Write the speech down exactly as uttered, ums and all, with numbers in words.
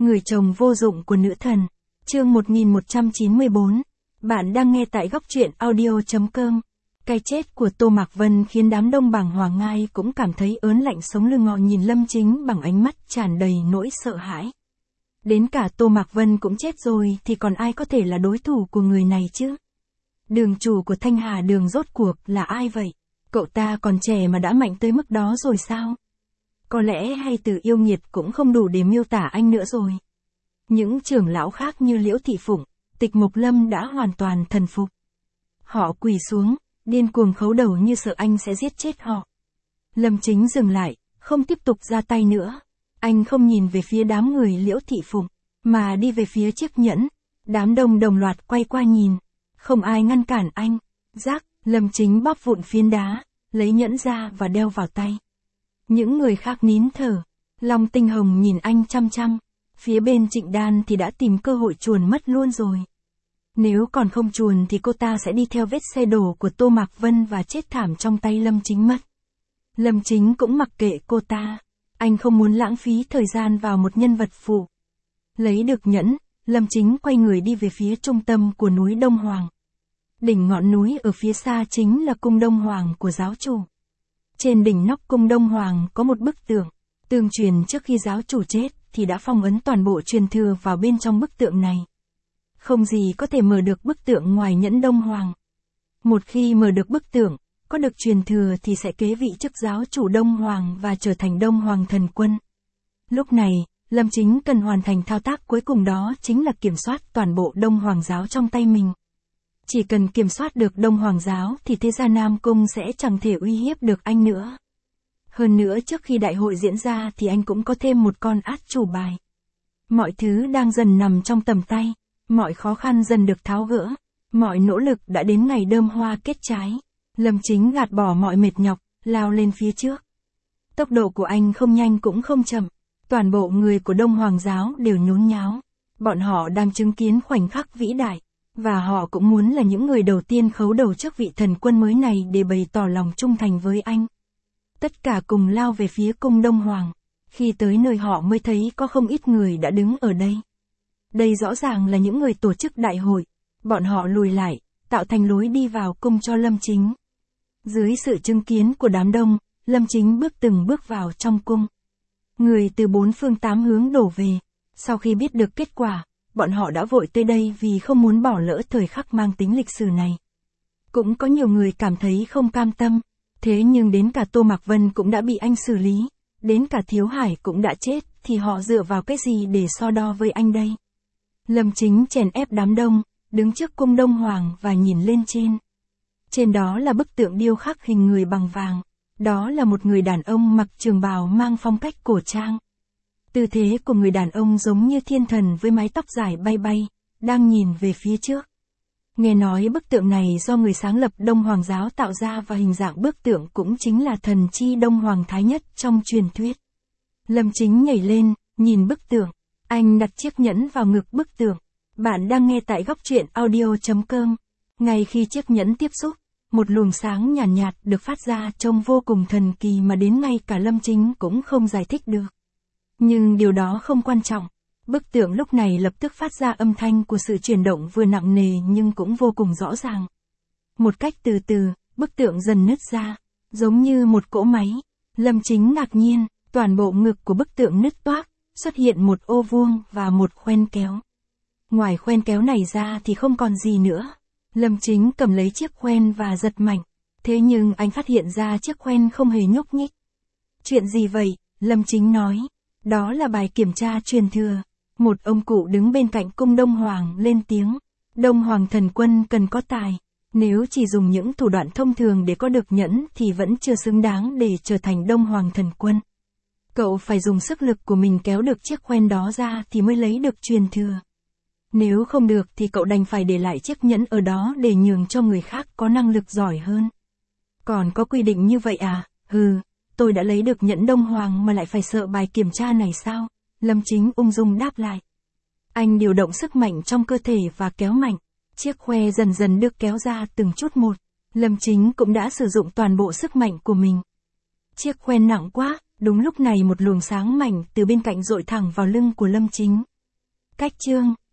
Người chồng vô dụng của nữ thần. Chương một nghìn một trăm chín mươi bốn. Bạn đang nghe tại góc truyện audio chấm com. Cái chết của Tô Mạc Vân khiến đám đông bàng hoàng ai cũng cảm thấy ớn lạnh sống lưng ngọ nhìn Lâm Chính bằng ánh mắt tràn đầy nỗi sợ hãi. Đến cả Tô Mạc Vân cũng chết rồi thì còn ai có thể là đối thủ của người này chứ? Đường chủ của Thanh Hà Đường rốt cuộc là ai vậy? Cậu ta còn trẻ mà đã mạnh tới mức đó rồi sao? Có lẽ hay từ yêu nghiệt cũng không đủ để miêu tả anh nữa rồi. Những trưởng lão khác như Liễu Thị Phụng, Tịch Mộc Lâm đã hoàn toàn thần phục. Họ quỳ xuống, điên cuồng khấu đầu như sợ anh sẽ giết chết họ. Lâm Chính dừng lại, không tiếp tục ra tay nữa. Anh không nhìn về phía đám người Liễu Thị Phụng, mà đi về phía chiếc nhẫn. Đám đông đồng loạt quay qua nhìn. Không ai ngăn cản anh. Rác, Lâm Chính bóp vụn phiến đá, lấy nhẫn ra và đeo vào tay. Những người khác nín thở. Long Tinh Hồng nhìn anh chăm chăm. Phía bên Trịnh Đan thì đã tìm cơ hội chuồn mất luôn rồi. Nếu còn không chuồn thì cô ta sẽ đi theo vết xe đổ của Tô Mạc Vân và chết thảm trong tay Lâm Chính mất. Lâm Chính cũng mặc kệ cô ta. Anh không muốn lãng phí thời gian vào một nhân vật phụ. Lấy được nhẫn, Lâm Chính quay người đi về phía trung tâm của núi Đông Hoàng. Đỉnh ngọn núi ở phía xa chính là cung Đông Hoàng của giáo chủ. Trên đỉnh nóc cung Đông Hoàng có một bức tượng. Tương truyền trước khi giáo chủ chết thì đã phong ấn toàn bộ truyền thừa vào bên trong bức tượng này. Không gì có thể mở được bức tượng ngoài nhẫn Đông Hoàng. Một khi mở được bức tượng, có được truyền thừa thì sẽ kế vị chức giáo chủ Đông Hoàng và trở thành Đông Hoàng thần quân. Lúc này, Lâm Chính cần hoàn thành thao tác cuối cùng, đó chính là kiểm soát toàn bộ Đông Hoàng giáo trong tay mình. Chỉ cần kiểm soát được Đông Hoàng giáo thì thế gia Nam Cung sẽ chẳng thể uy hiếp được anh nữa. Hơn nữa trước khi đại hội diễn ra thì anh cũng có thêm một con át chủ bài. Mọi thứ đang dần nằm trong tầm tay, mọi khó khăn dần được tháo gỡ, mọi nỗ lực đã đến ngày đơm hoa kết trái. Lâm Chính gạt bỏ mọi mệt nhọc, lao lên phía trước. Tốc độ của anh không nhanh cũng không chậm, toàn bộ người của Đông Hoàng giáo đều nhốn nháo. Bọn họ đang chứng kiến khoảnh khắc vĩ đại, và họ cũng muốn là những người đầu tiên khấu đầu trước vị thần quân mới này để bày tỏ lòng trung thành với anh. Tất cả cùng lao về phía cung Đông Hoàng. Khi tới nơi họ mới thấy có không ít người đã đứng ở đây. Đây rõ ràng là những người tổ chức đại hội. Bọn họ lùi lại, tạo thành lối đi vào cung cho Lâm Chính. Dưới sự chứng kiến của đám đông, Lâm Chính bước từng bước vào trong cung. Người từ bốn phương tám hướng đổ về. Sau khi biết được kết quả, bọn họ đã vội tới đây vì không muốn bỏ lỡ thời khắc mang tính lịch sử này. Cũng có nhiều người cảm thấy không cam tâm. Thế nhưng đến cả Tô Mạc Vân cũng đã bị anh xử lý, đến cả Thiếu Hải cũng đã chết, thì họ dựa vào cái gì để so đo với anh đây? Lâm Chính chèn ép đám đông, đứng trước cung Đông Hoàng và nhìn lên trên. Trên đó là bức tượng điêu khắc hình người bằng vàng. Đó là một người đàn ông mặc trường bào mang phong cách cổ trang. Tư thế của người đàn ông giống như thiên thần với mái tóc dài bay bay, đang nhìn về phía trước. Nghe nói bức tượng này do người sáng lập Đông Hoàng giáo tạo ra và hình dạng bức tượng cũng chính là thần chi Đông Hoàng Thái Nhất trong truyền thuyết. Lâm Chính nhảy lên, nhìn bức tượng. Anh đặt chiếc nhẫn vào ngực bức tượng. Bạn đang nghe tại góc truyện audio chấm com. Ngay khi chiếc nhẫn tiếp xúc, một luồng sáng nhàn nhạt, nhạt được phát ra trông vô cùng thần kỳ mà đến ngay cả Lâm Chính cũng không giải thích được. Nhưng điều đó không quan trọng. Bức tượng lúc này lập tức phát ra âm thanh của sự chuyển động vừa nặng nề nhưng cũng vô cùng rõ ràng. Một cách từ từ, bức tượng dần nứt ra, giống như một cỗ máy. Lâm Chính ngạc nhiên, toàn bộ ngực của bức tượng nứt toác, xuất hiện một ô vuông và một khoen kéo. Ngoài khoen kéo này ra thì không còn gì nữa. Lâm Chính cầm lấy chiếc khoen và giật mạnh. Thế nhưng anh phát hiện ra chiếc khoen không hề nhúc nhích. Chuyện gì vậy? Lâm Chính nói. Đó là bài kiểm tra truyền thừa. Một ông cụ đứng bên cạnh cung Đông Hoàng lên tiếng. Đông Hoàng thần quân cần có tài. Nếu chỉ dùng những thủ đoạn thông thường để có được nhẫn thì vẫn chưa xứng đáng để trở thành Đông Hoàng thần quân. Cậu phải dùng sức lực của mình kéo được chiếc khoen đó ra thì mới lấy được truyền thừa. Nếu không được thì cậu đành phải để lại chiếc nhẫn ở đó để nhường cho người khác có năng lực giỏi hơn. Còn có quy định như vậy à? Hừ, tôi đã lấy được nhẫn Đông Hoàng mà lại phải sợ bài kiểm tra này sao? Lâm Chính ung dung đáp lại. Anh điều động sức mạnh trong cơ thể và kéo mạnh. Chiếc khoe dần dần được kéo ra từng chút một. Lâm Chính cũng đã sử dụng toàn bộ sức mạnh của mình. Chiếc khoe nặng quá, đúng lúc này một luồng sáng mạnh từ bên cạnh dội thẳng vào lưng của Lâm Chính. Cách chương